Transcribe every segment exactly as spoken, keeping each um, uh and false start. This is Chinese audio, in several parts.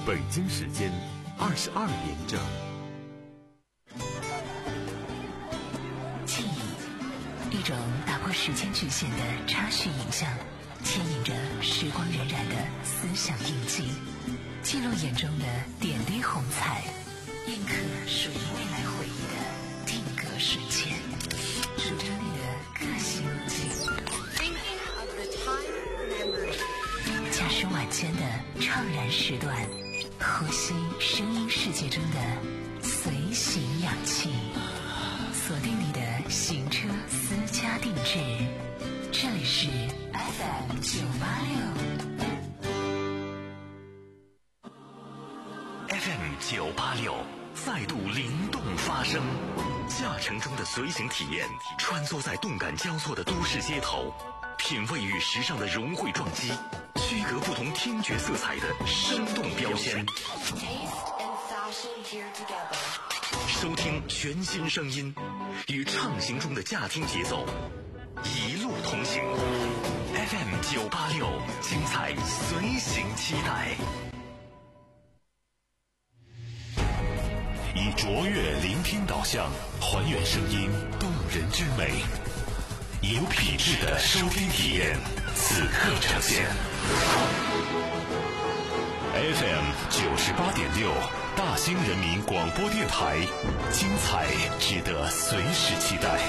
北京时间二十二点整。 记忆，一种打破时间局限的插叙影像，牵引着时光荏苒的思想印记，记录眼中的点滴红彩，印刻属于未来回忆的定格瞬间，数着你的个性路径。驾驶晚间的怅然时段，呼吸声音世界中的随行氧气，锁定你的行车私家定制。这里是 F M 九八六 F M 九八六再度灵动发声，驾乘中的随行体验，穿梭在动感交错的都市街头，品味与时尚的融汇撞击，区隔不同听觉色彩的生动标签，收听全新声音，与畅行中的驾听节奏一路同行。 F M 九八六，精彩随行期待。以卓越聆听导向，还原声音动人之美，以有品质的收听体验，此刻呈现。F M 九十八点六，大兴人民广播电台，精彩值得随时期待。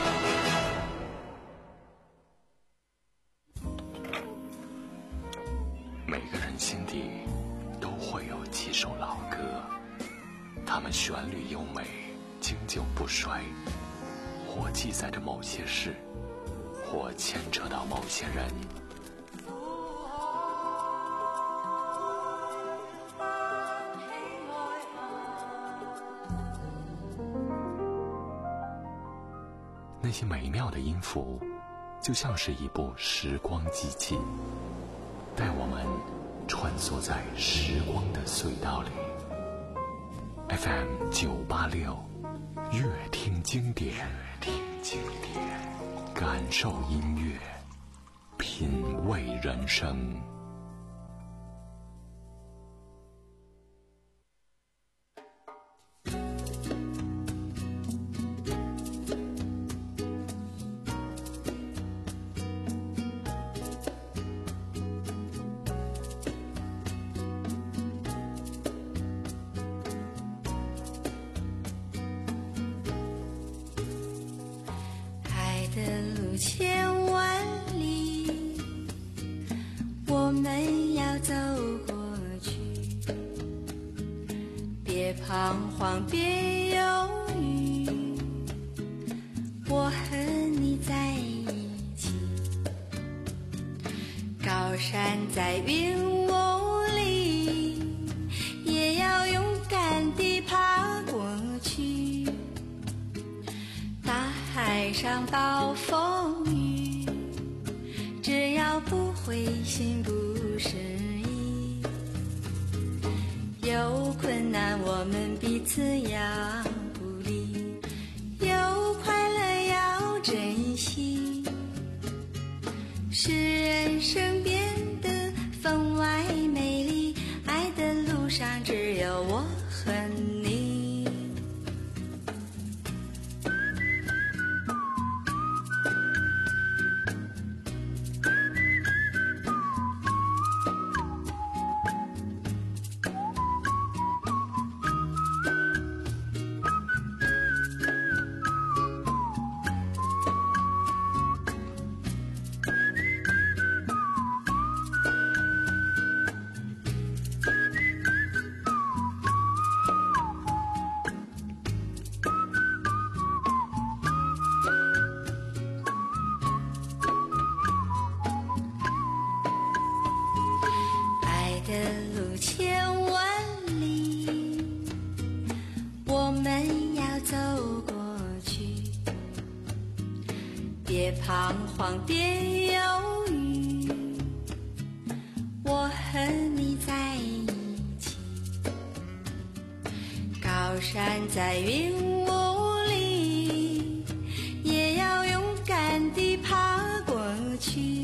每个人心底都会有几首老歌，它们旋律优美，经久不衰，或记载着某些事，或牵扯到某些人。那些美妙的音符，就像是一部时光机器，带我们穿梭在时光的隧道里。F M 九八六，乐听经典，乐听经典，感受音乐，品味人生。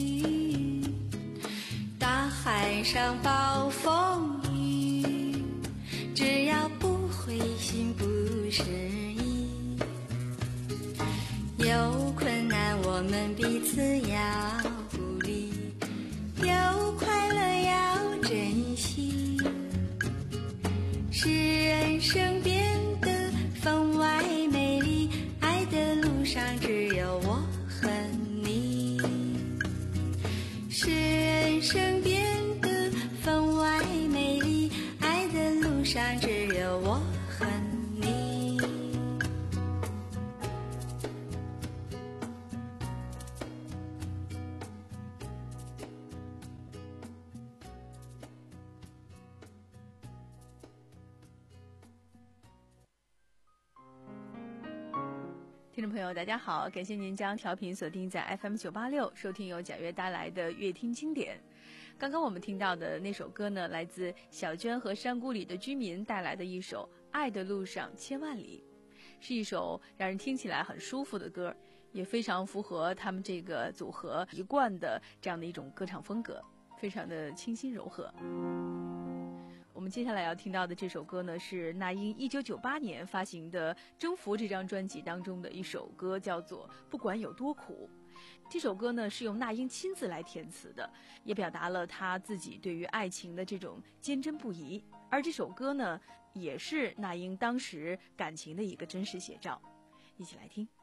上暴风雨， 上只有我和你。 听众朋友大家好，感谢您将调频锁定在 F M 九八六，收听由贾悦带来的乐听经典。刚刚我们听到的那首歌呢，来自小娟和山谷里的居民带来的一首《爱的路上千万里》，是一首让人听起来很舒服的歌，也非常符合他们这个组合一贯的这样的一种歌唱风格，非常的清新柔和。我们接下来要听到的这首歌呢，是那英一九九八年发行的《征服》这张专辑当中的一首歌，叫做《不管有多苦》。这首歌呢是由那英亲自来填词的，也表达了她自己对于爱情的这种坚贞不移。而这首歌呢，也是那英当时感情的一个真实写照。一起来听。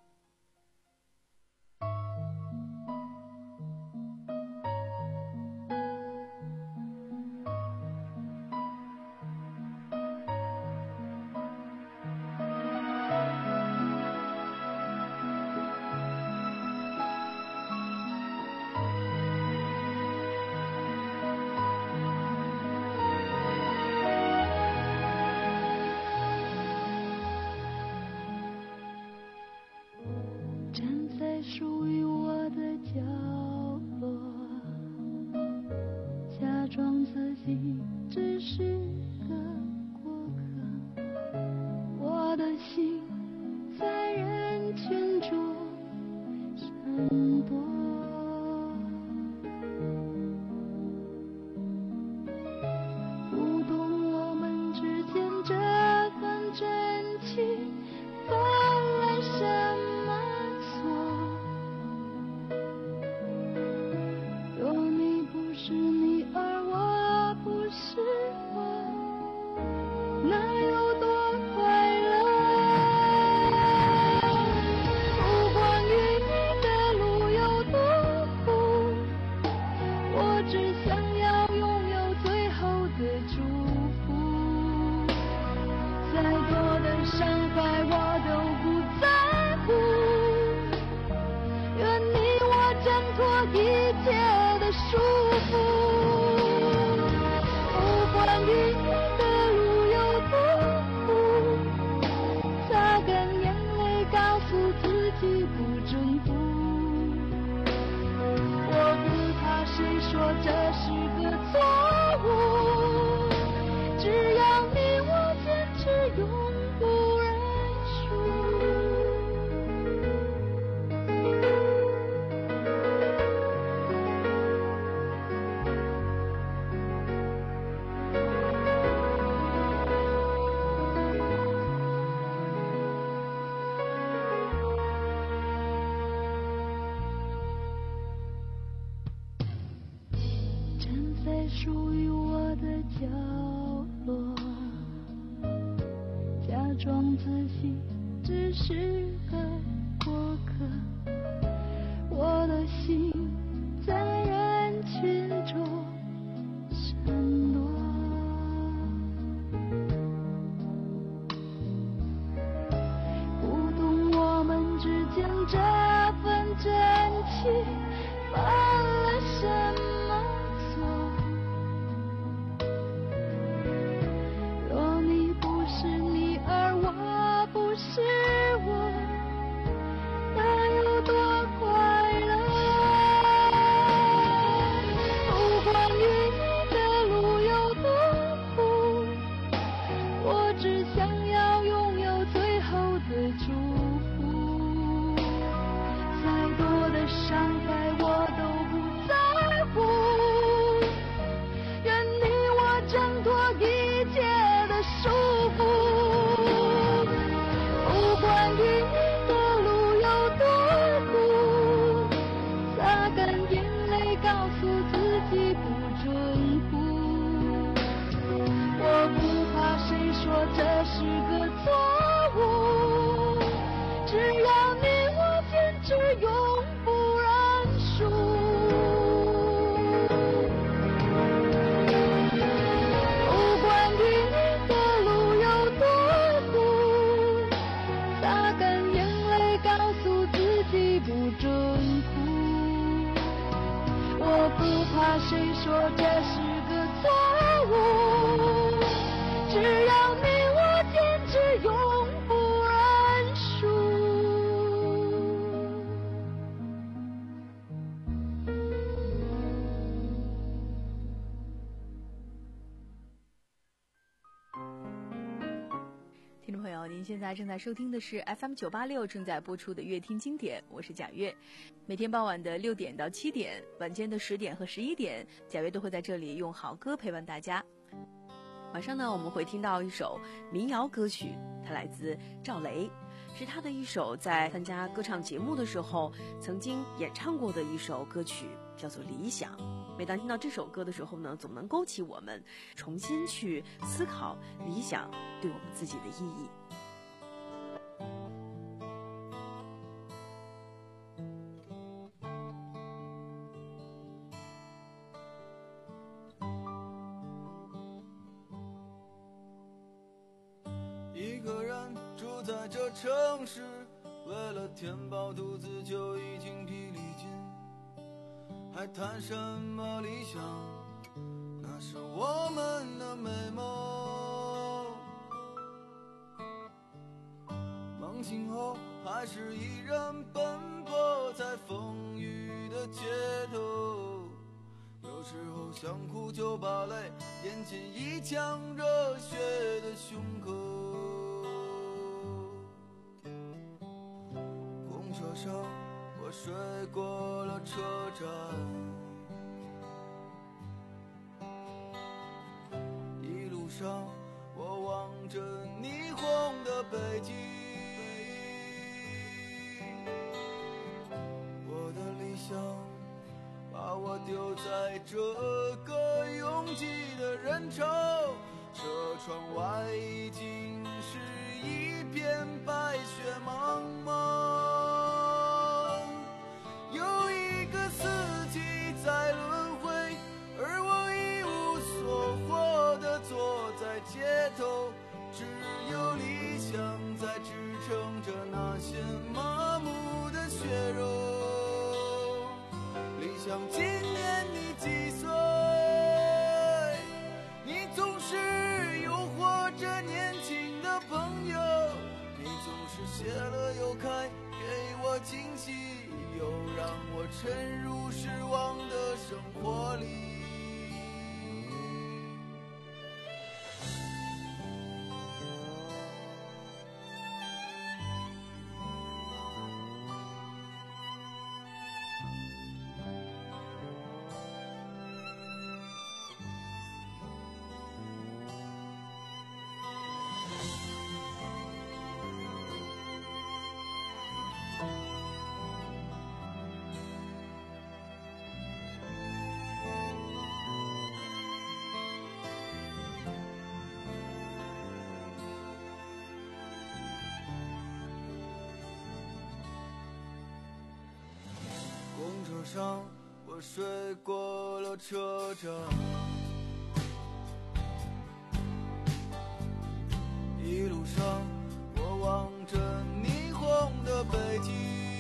那有您现在正在收听的是 F M 九八六正在播出的乐听经典，我是贾月。每天傍晚的六点到七点，晚间的十点和十一点，贾月都会在这里用好歌陪伴大家。晚上呢，我们会听到一首民谣歌曲，它来自赵雷，是他的一首在参加歌唱节目的时候曾经演唱过的一首歌曲，叫做《理想》。每当听到这首歌的时候呢，总能勾起我们重新去思考理想对我们自己的意义。 一个人住在这城市，为了填饱肚子就已经疲力尽，还谈什么理想？那是我们的美梦。梦醒后还是一人奔波在风雨的街头，有时候想哭就把泪咽进一腔热血的胸口。公车上我睡过了车站，一路上我望着霓虹的北京，我的理想把我丢在这个拥挤的人潮，车窗外已经是一片白雪茫茫。有一个四季在轮回，而我一无所获地坐在街头，只有理想在支撑着那些麻木的血肉。理想今年你几岁？你总是诱惑着年轻的朋友，你总是谢了又开，给我惊喜，又让我沉入失望的生活里。公车上我睡过了车站，一路上我望着霓虹的北京，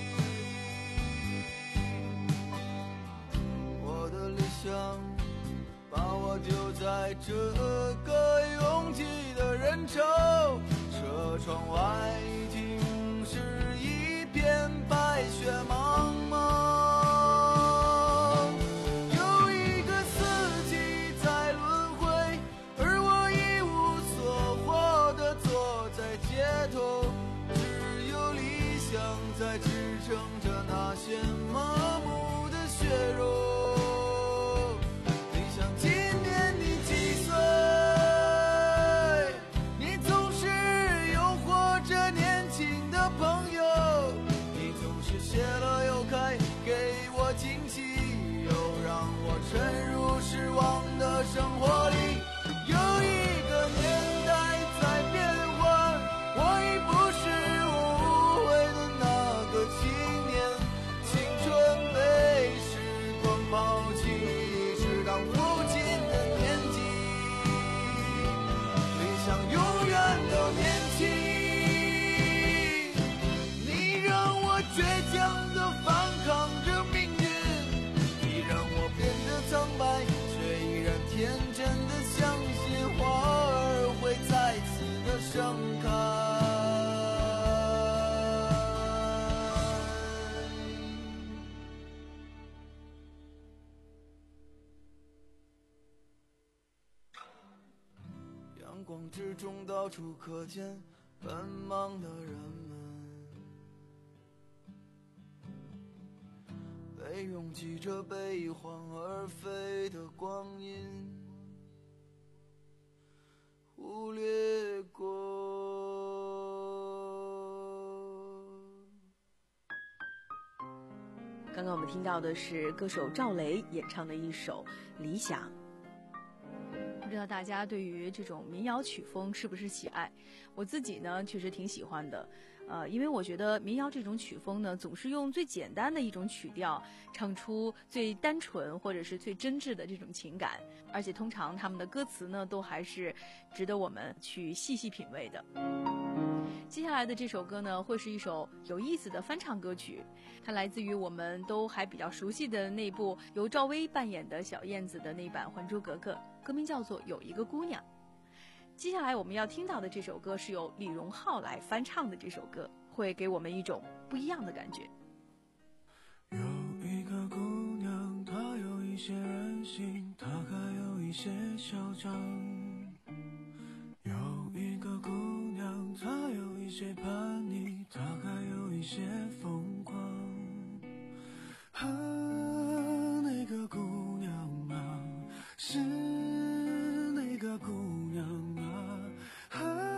我的理想把我丢在这个拥挤的人潮，车窗外已经是一片白雪茫茫。在支撑着那些麻木的血肉。理想今年你几岁？你总是诱惑着年轻的朋友，你总是谢了又开，给我惊喜，又让我沉入失望的生活里。有一个年代在变换，我已不是我误会的那个青年，青春被时光抛弃，是当父亲的年纪，理想永远都年轻。你让我倔强地反抗着命运，你让我变得苍白，却依然天真地相信花儿会再次的盛开。阳光之中到处可见奔忙的人们，被拥挤着悲欢而飞的光阴忽略过。 刚刚我们听到的是歌手赵雷演唱的一首《理想》。不知道大家对于这种民谣曲风是不是喜爱？我自己呢确实挺喜欢的，呃，因为我觉得民谣这种曲风呢，总是用最简单的一种曲调，唱出最单纯或者是最真挚的这种情感，而且通常他们的歌词呢，都还是值得我们去细细品味的。接下来的这首歌呢，会是一首有意思的翻唱歌曲，它来自于我们都还比较熟悉的那部由赵薇扮演的小燕子的那版《还珠格格》，歌名叫做《有一个姑娘》。接下来我们要听到的这首歌是由李荣浩来翻唱的，这首歌会给我们一种不一样的感觉。 有一个姑娘，她有一些任性，她还有一些嚣张。有一个姑娘，她有一些叛逆，她还有一些疯狂。啊，那个姑娘啊，是那个姑娘啊，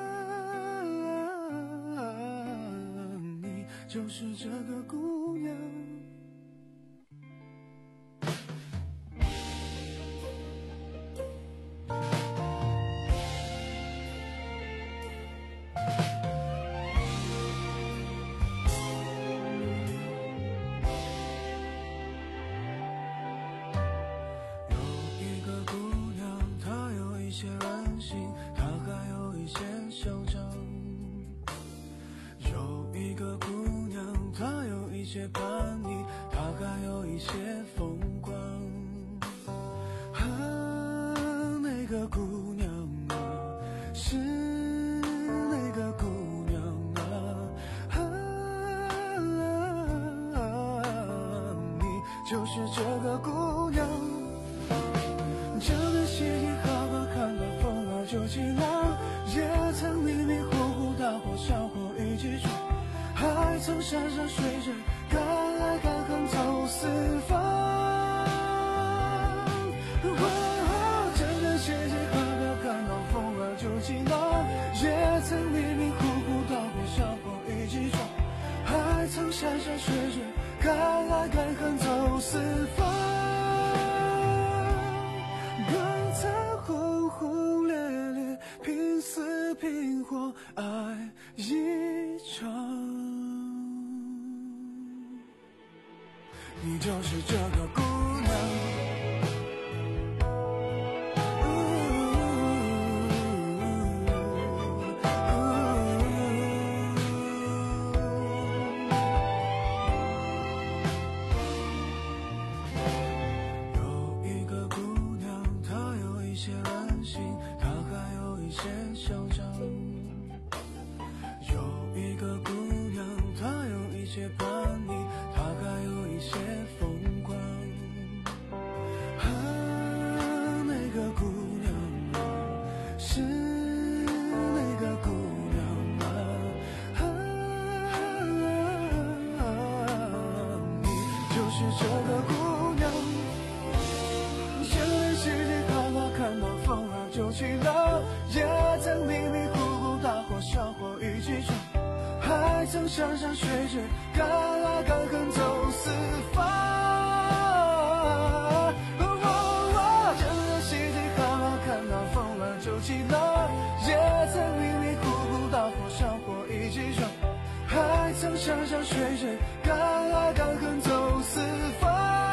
啊，你就是这个姑娘。就是这个姑娘，这个细节好好看到风儿就起浪，也曾迷迷糊糊大火小火一起闯，还曾山山水水敢爱敢恨走四方。哦，这个细节好好看到风儿就起浪，也曾迷迷糊糊大火小火一起闯，还曾山山水水敢爱敢恨走四方，更曾轰轰烈烈拼死拼活爱一场。你就是这个姑娘。山山水水敢爱敢恨走四方。哦哦，这个细节好好看到风儿就起浪，也曾迷迷糊糊大火小火一起闯，还曾山山水水敢爱敢恨走四方，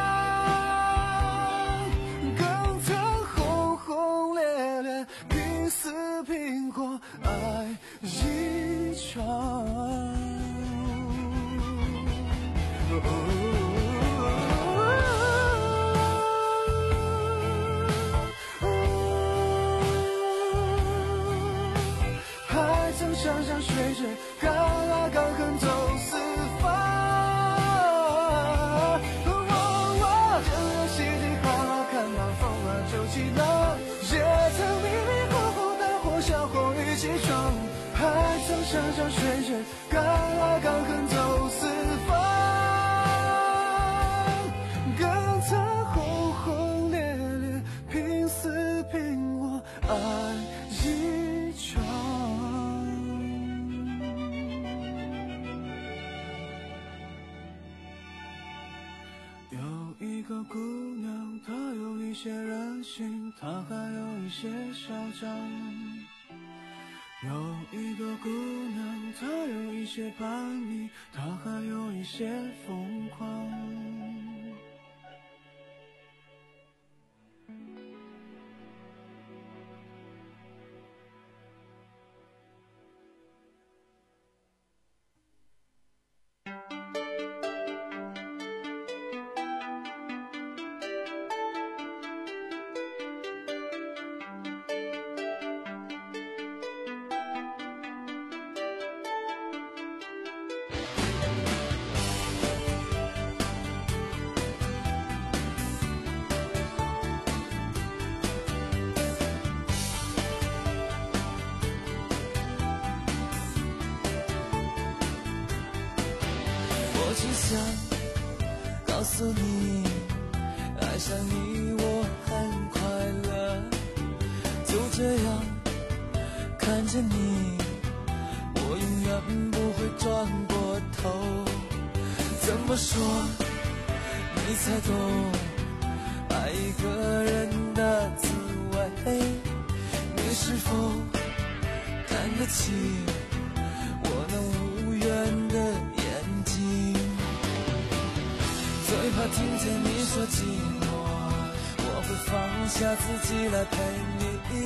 更曾轰轰烈烈拼死拼活爱一场。还曾山山水水敢爱敢恨走四方。这个细节好好看到风儿就起浪，也曾迷迷糊糊大火小火一起闯，还曾山山水水，敢爱敢恨走四方，更曾轰轰烈烈，拼死拼活爱一场。有一个姑娘，她有一些任性，她还有一些嚣张。有一个姑娘，她有一些叛逆，她还有一些疯狂。我只想告诉你，爱上你我很快乐，就这样看着你，我永远不会转过头。怎么说你才懂爱一个人的滋味？你是否看得起我那无缘的眼睛？最怕听见你说寂寞，我会放下自己来陪你。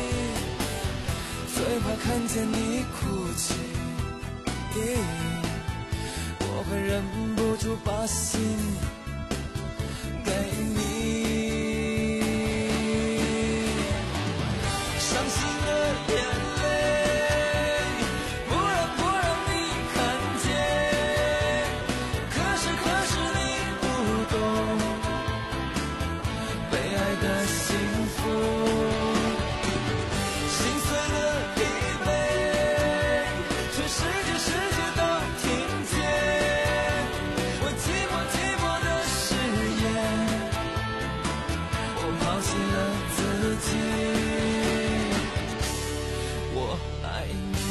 最怕看见你哭泣，我会忍不住把心给你。伤心的眼泪不让不让你看见，可是可是你不懂被爱的幸福，心碎的疲惫全世界世界都听见，我寂寞寂寞的誓言，我抛弃了自己，我爱你。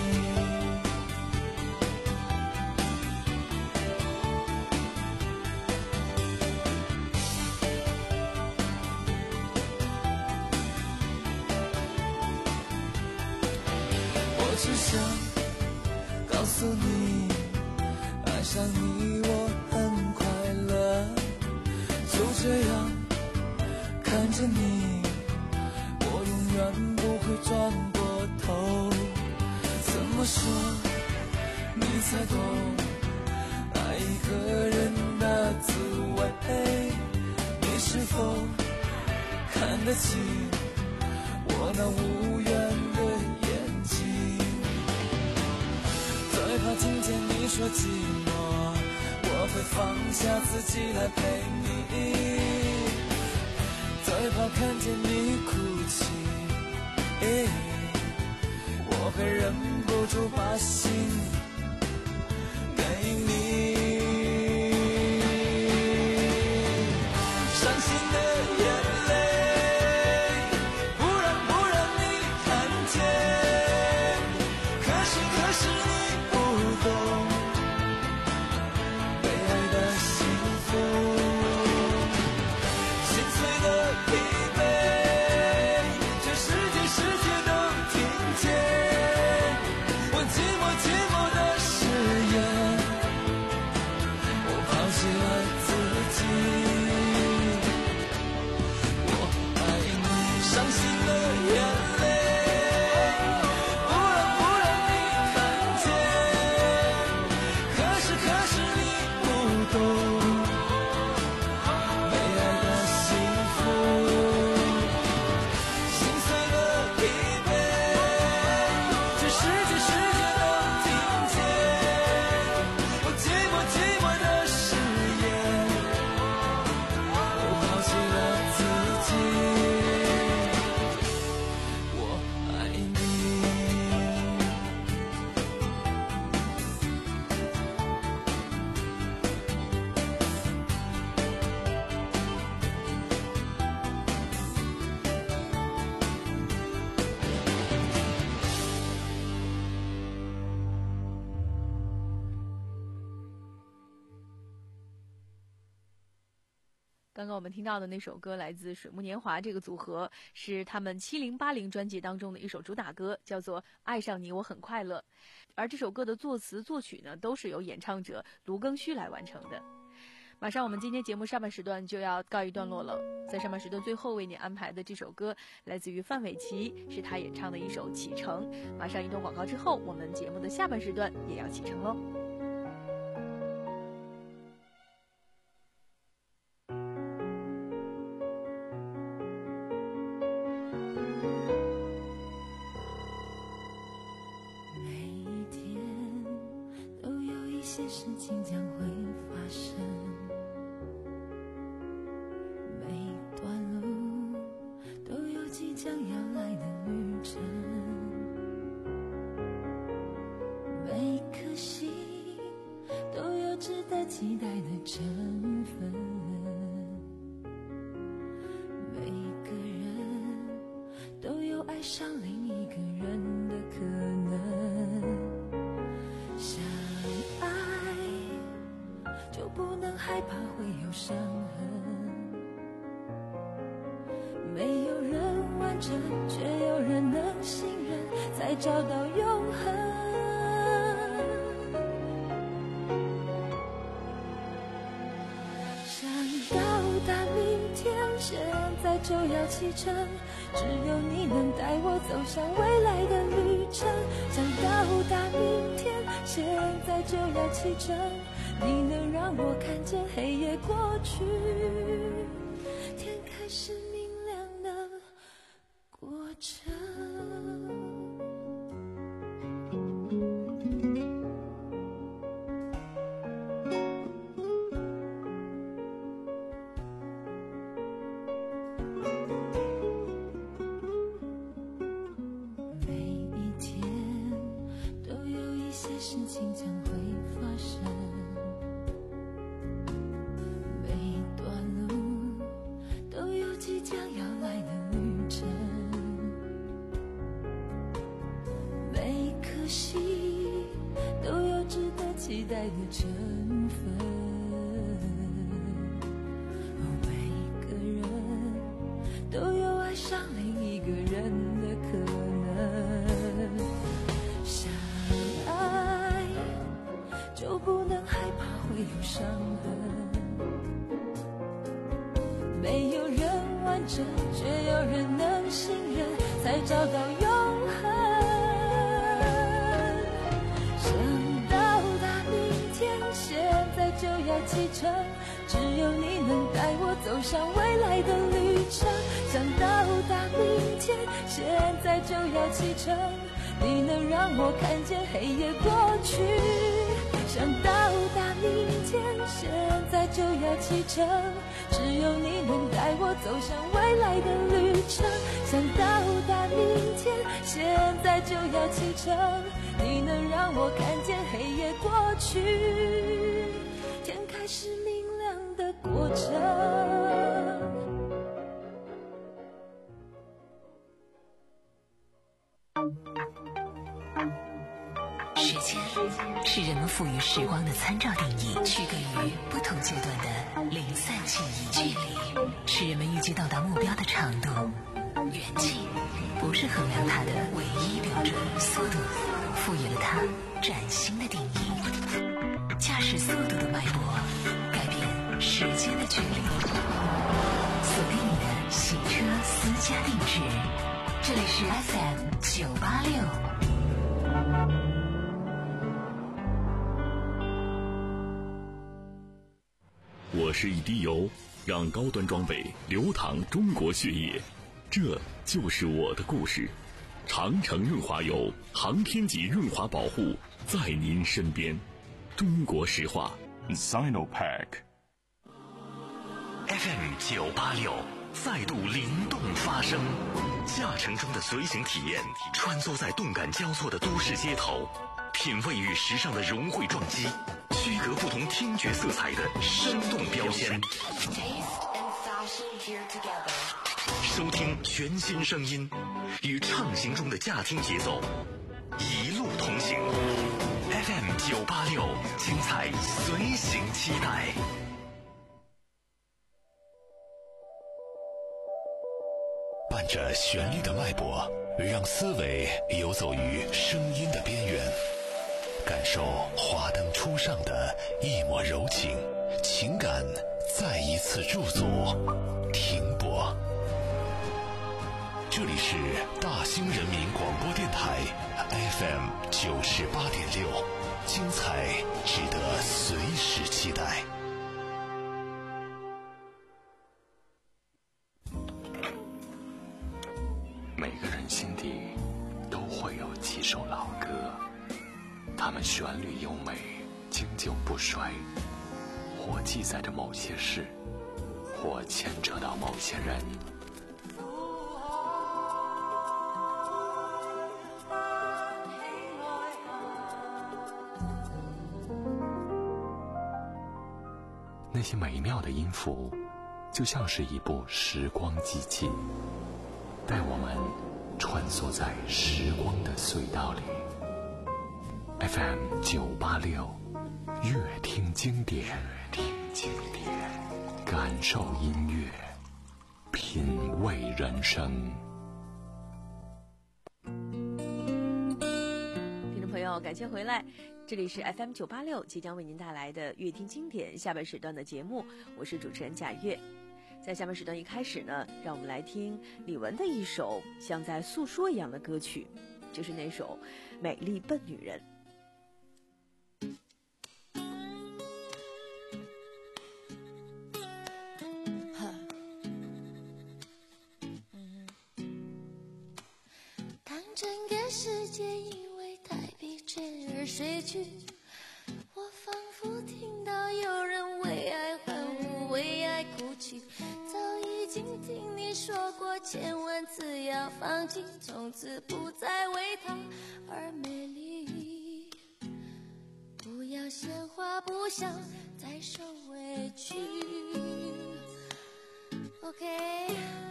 我只想告诉你，爱上你我很快乐，就这样看着你，我永远不会转过头。怎么说你才懂爱一个人的滋味？你是否看得起我那无缘的眼睛？最怕听见你说寂寞，我会放下自己来陪你。最怕看见你哭泣，我会忍不住把心给你。伤心的眼泪不让不让你看见，可是可是你不懂被爱的幸福，心碎的疲惫全世界世界都听见，我寂寞寂寞的刚刚我们听到的那首歌来自水木年华这个组合，是他们七零八零专辑当中的一首主打歌，叫做《爱上你我很快乐》。而这首歌的作词作曲呢，都是由演唱者卢庚戌来完成的。马上我们今天节目上半时段就要告一段落了，在上半时段最后为你安排的这首歌来自于范玮琪，是他演唱的一首《启程》。马上一段广告之后，我们节目的下半时段也要启程喽。 每一天都有一些事情将会发生，即将要来的旅程，每颗心都有值得期待的成分，每个人都有爱上另一个人的可能。相爱就不能害怕会有伤痕，没有人完整，却有人能信任，才找到永恒。想到达明天，现在就要启程，只有你能带我走向未来的旅程。想到达明天，现在就要启程，你能让我看见黑夜过去，天开始明亮的过程。每一天都有一些事情将会发生，每段路都有即将要来的旅程，每颗心都有值得期待的成分，每个人都有爱上另一个人的可能。相爱就不能害怕会有伤痕，没有人完整，却有人能信任，才找到永恒。想到达明天，现在就要启程，只有你能带我走向未来的旅程。想到达明天，现在就要启程，你能让我看见黑夜过去。想到达明天，现在就要启程，只有你能带我走向未来的旅程。想到达明天，现在就要启程，你能让我看见黑夜过去，天开始明亮的过程。 时间是人们赋予时光的参照定义，区隔于不同阶段的零散记忆。距离是人们预计到达目标的长度，远近不是衡量它的唯一标准，速度赋予了它崭新的定义。驾驶速度的脉搏，改变时间的距离。锁定你的行车私家定制，这里是 F M 九八六。 我是一滴油，让高端装备流淌中国血液，这就是我的故事。长城润滑油，航天级润滑保护，在您身边。中国石化 Sinopec F M 九八六再度灵动发声，驾乘中的随行体验，穿梭在动感交错的都市街头，品味与时尚的融汇撞击，区隔不同听觉色彩的生动标签，收听全新声音，与畅行中的驾听节奏，一路同行。F M 九八六，精彩随行期待。 着旋律的脉搏，让思维游走于声音的边缘，感受华灯初上的一抹柔情，情感再一次驻足停泊。这里是大兴人民广播电台 F M 九十八点六，精彩值得随时期待。 每个人心底都会有几首老歌，它们旋律优美，经久不衰，或记载着某些事，或牵扯到某些人。那些美妙的音符，就像是一部时光机器，带我们穿梭在时光的隧道里。 F M 九八六，乐听经典，听经典，感受音乐，品味人生。 听众朋友，感谢回来，这里是 F M 九八六，即将为您带来的乐听经典下半时段的节目，我是主持人贾月。在下面时段一开始呢，让我们来听李玟的一首像在诉说一样的歌曲，就是那首《美丽笨女人》。 当整个世界因为太疲倦而睡去，我仿佛听到有人为爱欢呼，为爱哭泣。早已经听你说过千万次要放弃，从此不再为他而美丽。不要闲话不想再受委屈 OK，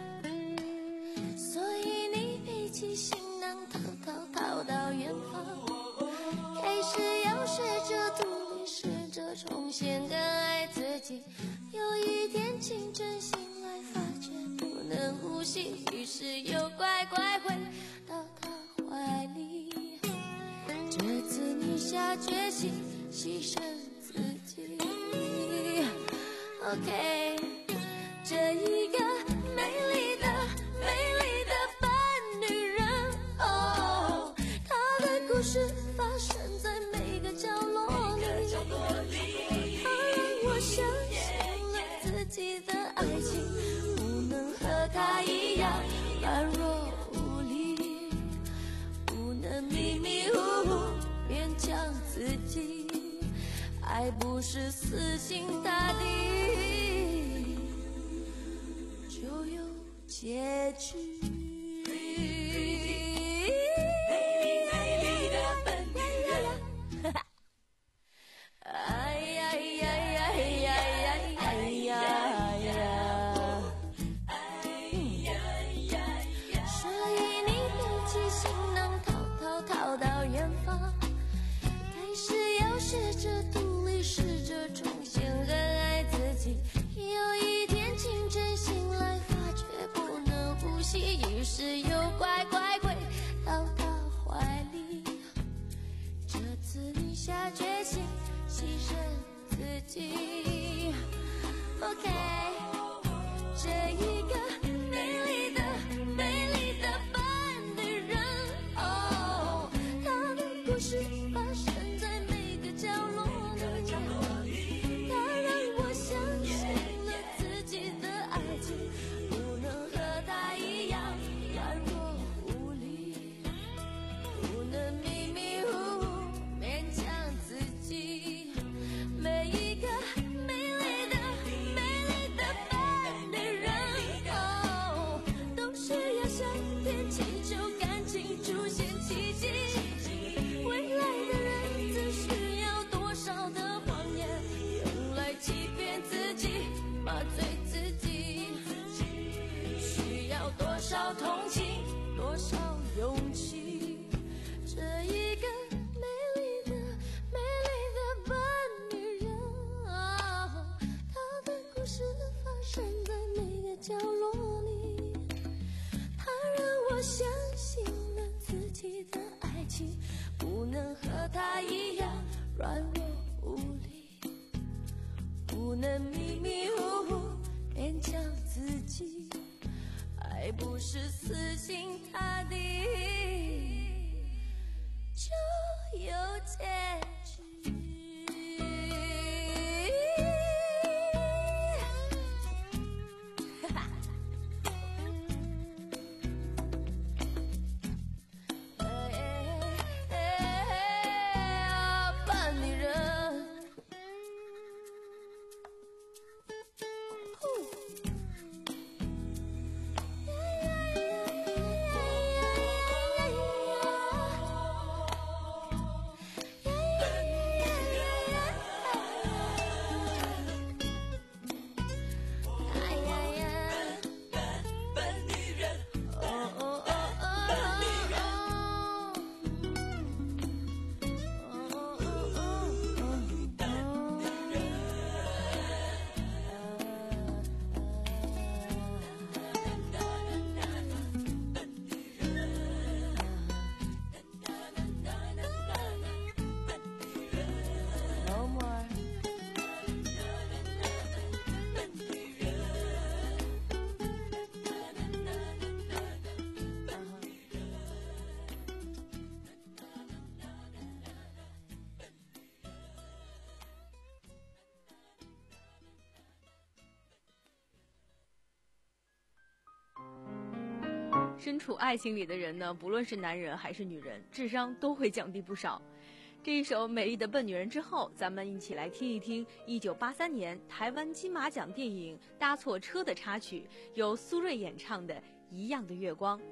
所以你背起行囊逃逃逃到远方，开始要学着独立，试着重新更爱自己。有一天清晨醒来发觉不能呼吸，于是又乖乖回到他怀里。这次你下决心牺牲自己 OK， 这一个美丽的美丽的笨女人哦，她的故事发生在每个角落里，她让我相信了自己的爱情不能和她一样软弱无力，不能迷迷糊糊勉强自己，爱不是死心塌地就有结局。哎呀呀呀呀呀呀呀！所以你背起行囊逃逃逃到远方，开始要学着独立，试着重新更爱自己。有一天清晨醒来发觉不能呼吸，于是又乖乖跪到他怀里。这次你下决心牺牲自己 OK， 这一个美丽的美丽的笨女人哦，她的故事发生在每个角落里，她让我相信了自己的爱情不能和她一样软弱无力，不能迷迷糊糊勉强自己。每一个美丽的美丽的笨女人哦，都是要向天祈求感情出现奇迹。未来的日子需要多少的谎言，用来欺骗自己，麻醉自己，需要多少同情，多少勇气。这一个美丽的美丽的笨女人啊，她的故事发生在每个角落里，她软弱无力，不能迷迷糊糊勉强自己，爱不是死心塌地就有结局。 身处爱情里的人呢，不论是男人还是女人，智商都会降低不少。这一首《美丽的笨女人》之后，咱们一起来听一听一九八三年台湾金马奖电影《搭错车》的插曲，由苏芮演唱的《一样的月光》。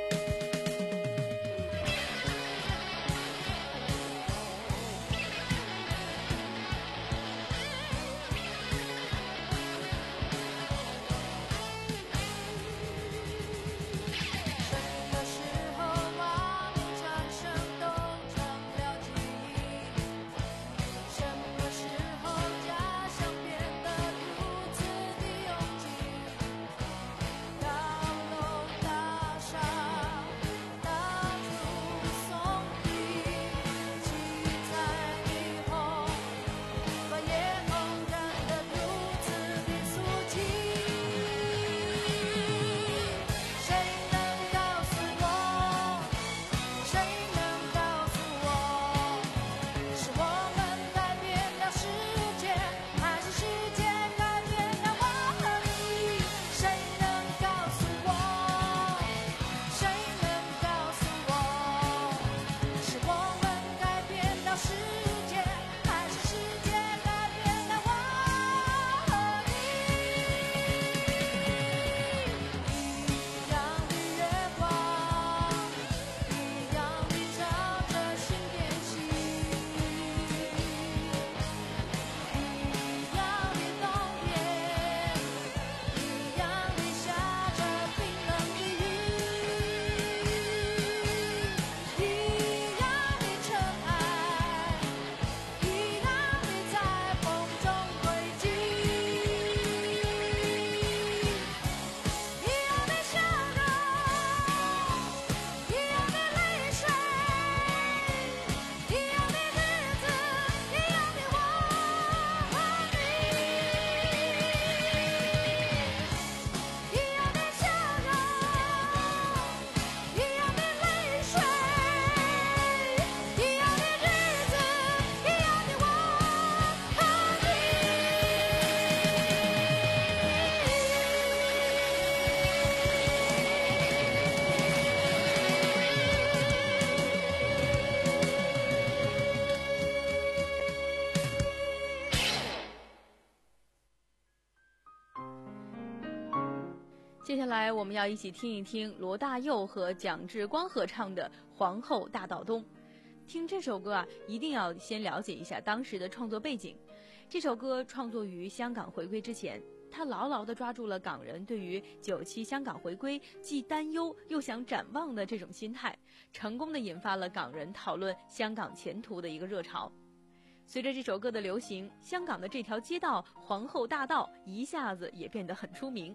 接下来我们要一起听一听罗大佑和蒋志光合唱的《皇后大道东》。听这首歌啊，一定要先了解一下当时的创作背景。这首歌创作于香港回归之前，它牢牢地抓住了港人对于九七香港回归既担忧又想展望的这种心态，成功地引发了港人讨论香港前途的一个热潮。随着这首歌的流行，香港的这条街道皇后大道一下子也变得很出名。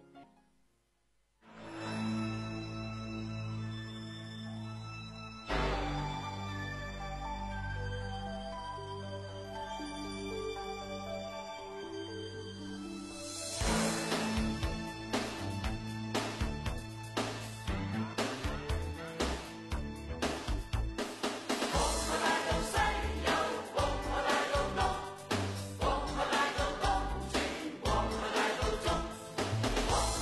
皇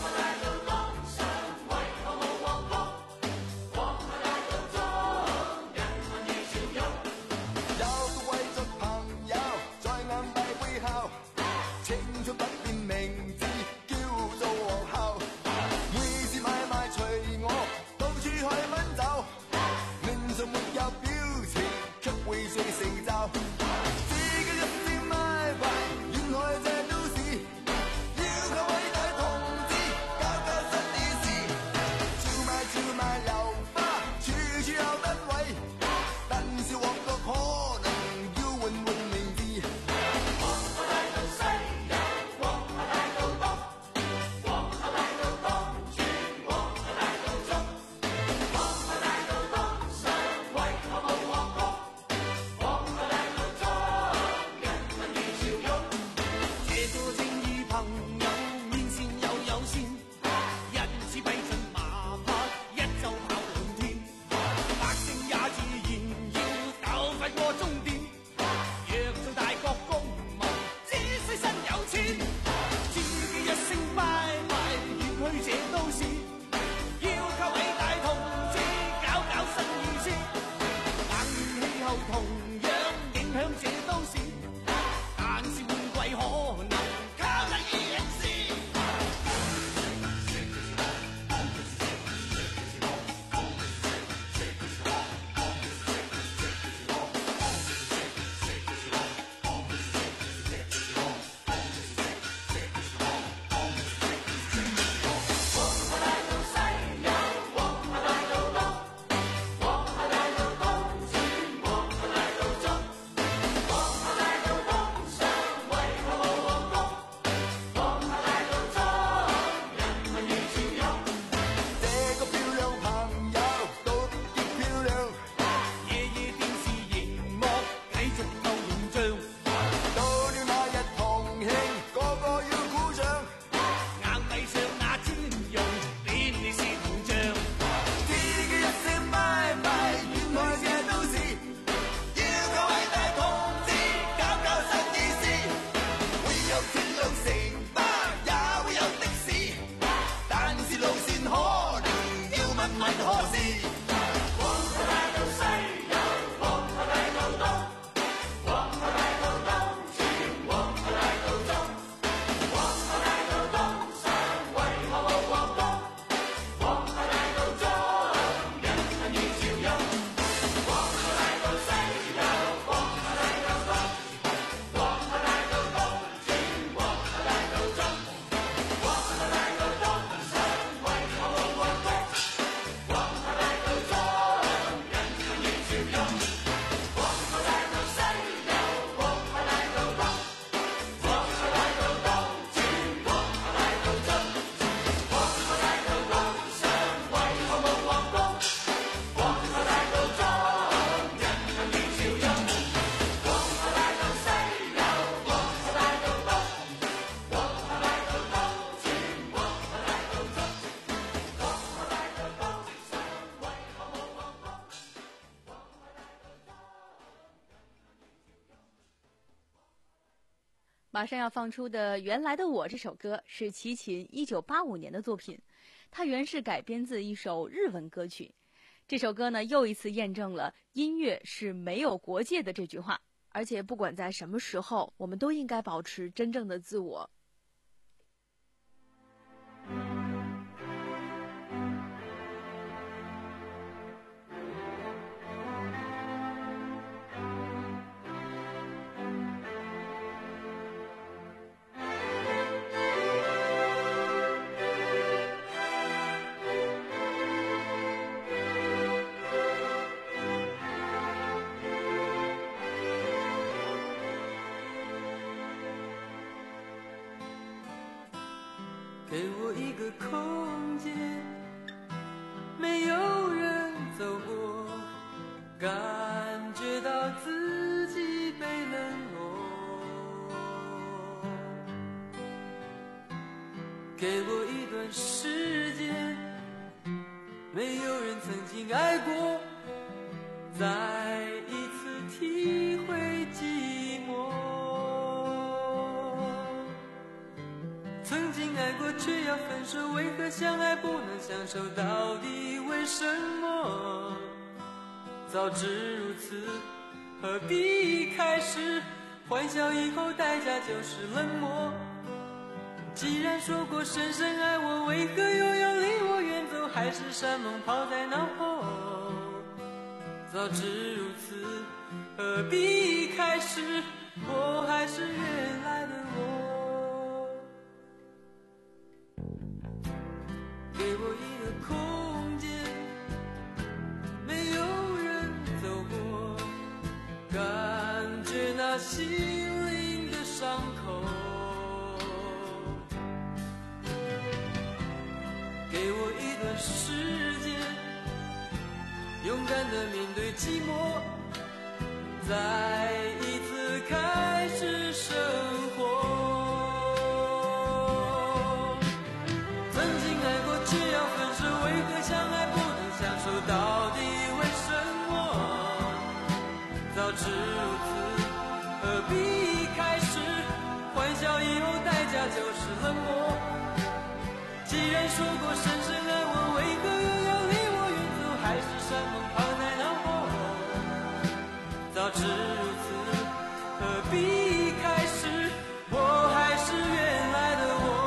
何事？ 马上要放出的《原来的我》这首歌是齐秦一九八五年的作品，它原是改编自一首日文歌曲。这首歌呢，又一次验证了音乐是没有国界的这句话，而且不管在什么时候，我们都应该保持真正的自我。 给我一个空间，没有人走过，感觉到自己被冷落。给我一段时间，没有人曾经爱过，再一次体会寂寞。曾经爱过却要分手，为何相爱不能相守？到底为什么？早知如此，何必开始？欢笑以后代价就是冷漠。既然说过深深爱我，为何又要离我远走？海誓山盟抛在脑后。早知如此，何必开始？我还是原来的我。给我一个空间，没有人走过，感觉那心灵的伤口。给我一段时间，勇敢地面对寂寞，再一次开始生活。相爱不能相守，到底为什么？早知如此，何必开始？欢笑以后代价就是冷漠。既然说过深深爱我，为何又要离我远走？海誓山盟抛在脑后。早知如此，何必开始？我还是原来的我。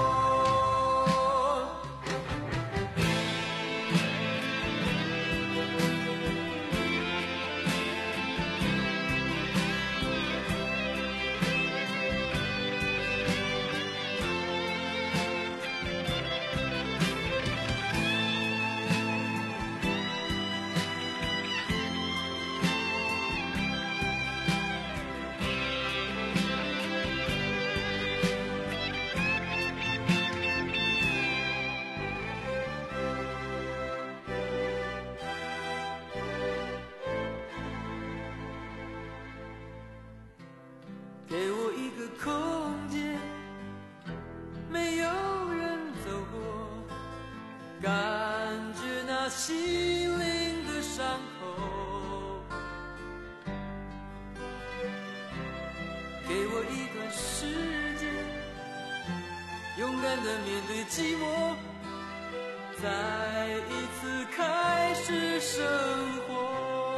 给我一个空间，没有人走过，感觉那心灵的伤口。给我一段时间，勇敢地面对寂寞， 再一次开始生活。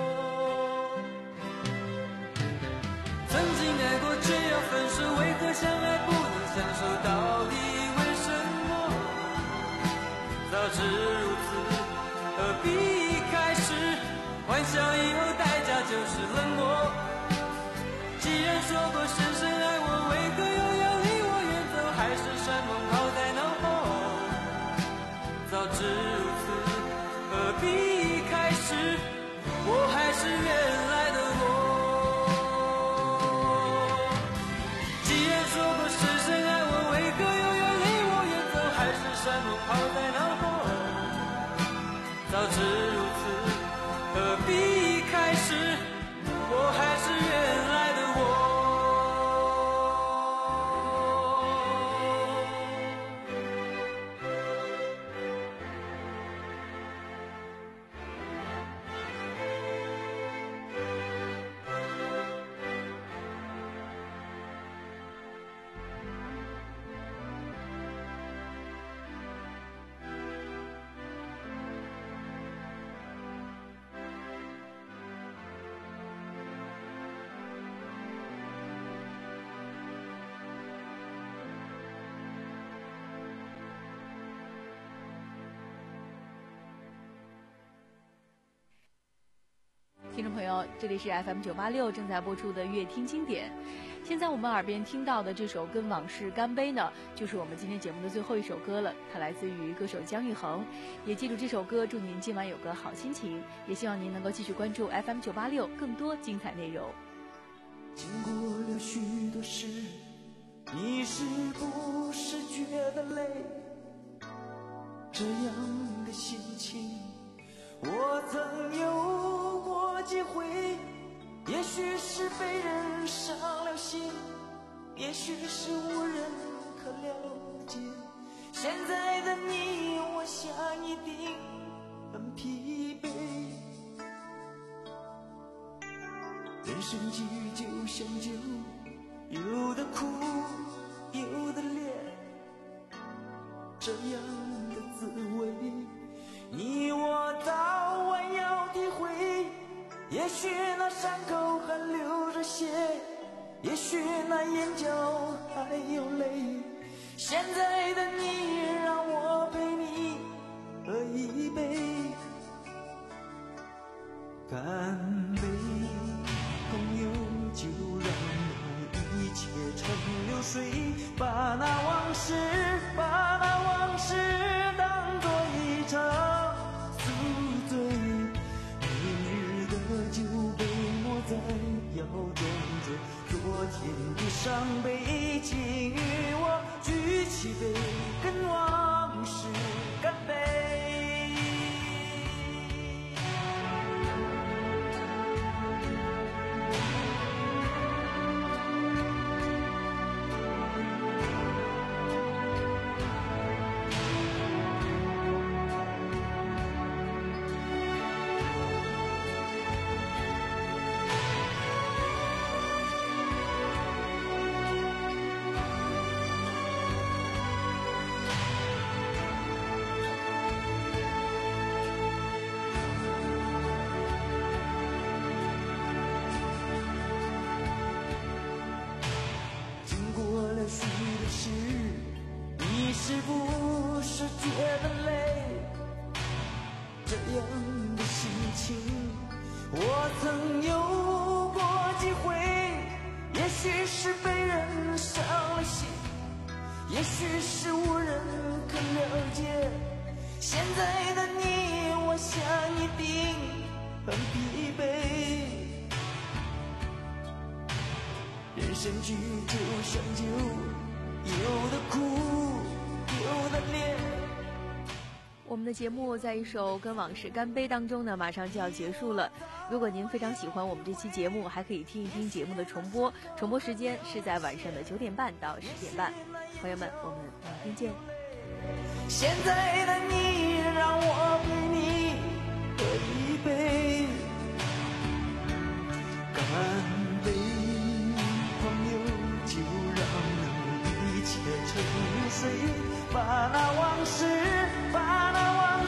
曾经爱过却要分手，为何相爱不能相守？到底为什么？早知如此，何必一开始幻想以后代价就是冷漠？既然说过深深爱我，为何又要离我远走？海誓山盟抛在脑后，早知如此，何必一开始我还是原来的我？既然说过深深爱我，为何又要离我远走？海誓山盟抛在脑后，早知如此，何必一开始我还是原来的我？ 听众朋友，这里是 F M 九八六正在播出的乐听经典。现在我们耳边听到的这首《跟往事干杯》呢，就是我们今天节目的最后一首歌了。它来自于歌手姜育恒。也记住这首歌，祝您今晚有个好心情。也希望您能够继续关注 F M 九八六更多精彩内容。 经过了许多事，你是不是觉得累？这样的心情，我曾有过几回。也许是被人伤了心，也许是无人可了解。现在的你，我想一定很疲惫。人生际遇就像酒，有的苦，有的烈，这样的滋味，你我早晚要体会。也许那伤口还流着血，也许那眼角还有泪。现在的你，让我陪你喝一杯，干杯，朋友，就让那一切成流水，把那往事，把那往事当作一场宿醉。酒杯抹在腰中着昨天的伤悲，请与我举起杯，跟往事干杯。你是不是觉得累？这样的心情，我曾有过几回。也许是被人伤了心，也许是无人可了解。现在的你，我想一定很疲惫。人生剧就像酒，有的苦，有的烈。 我们的节目在一首《跟往事干杯》当中呢，马上就要结束了。如果您非常喜欢我们这期节目，还可以听一听节目的重播，重播时间是在晚上的九点半到十点半。朋友们，我们明天见。 现在的你，让我陪你喝一杯，干杯，朋友，就让那一切成流水，把那往事，把那往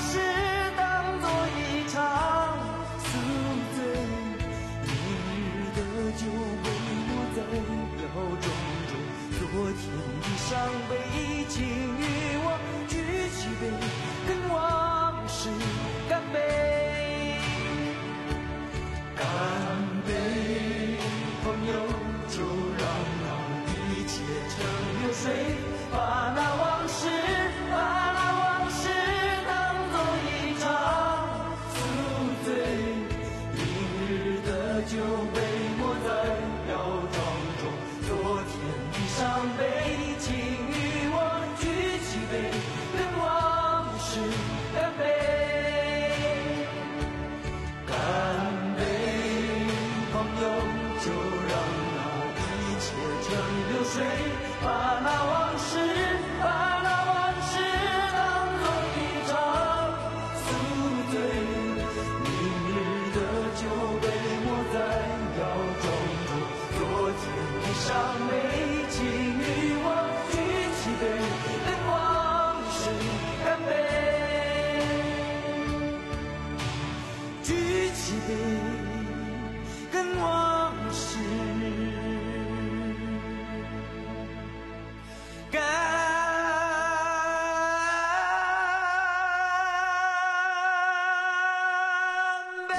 跟往事干杯。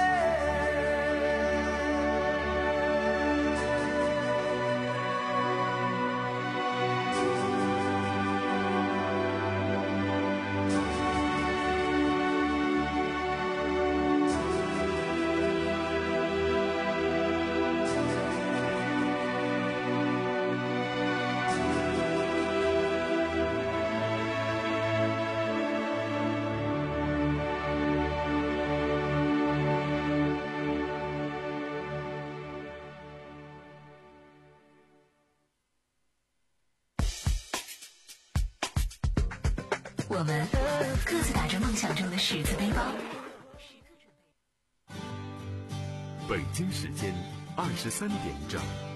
我们各自打着梦想中的十字背包。 北京时间二十三点整。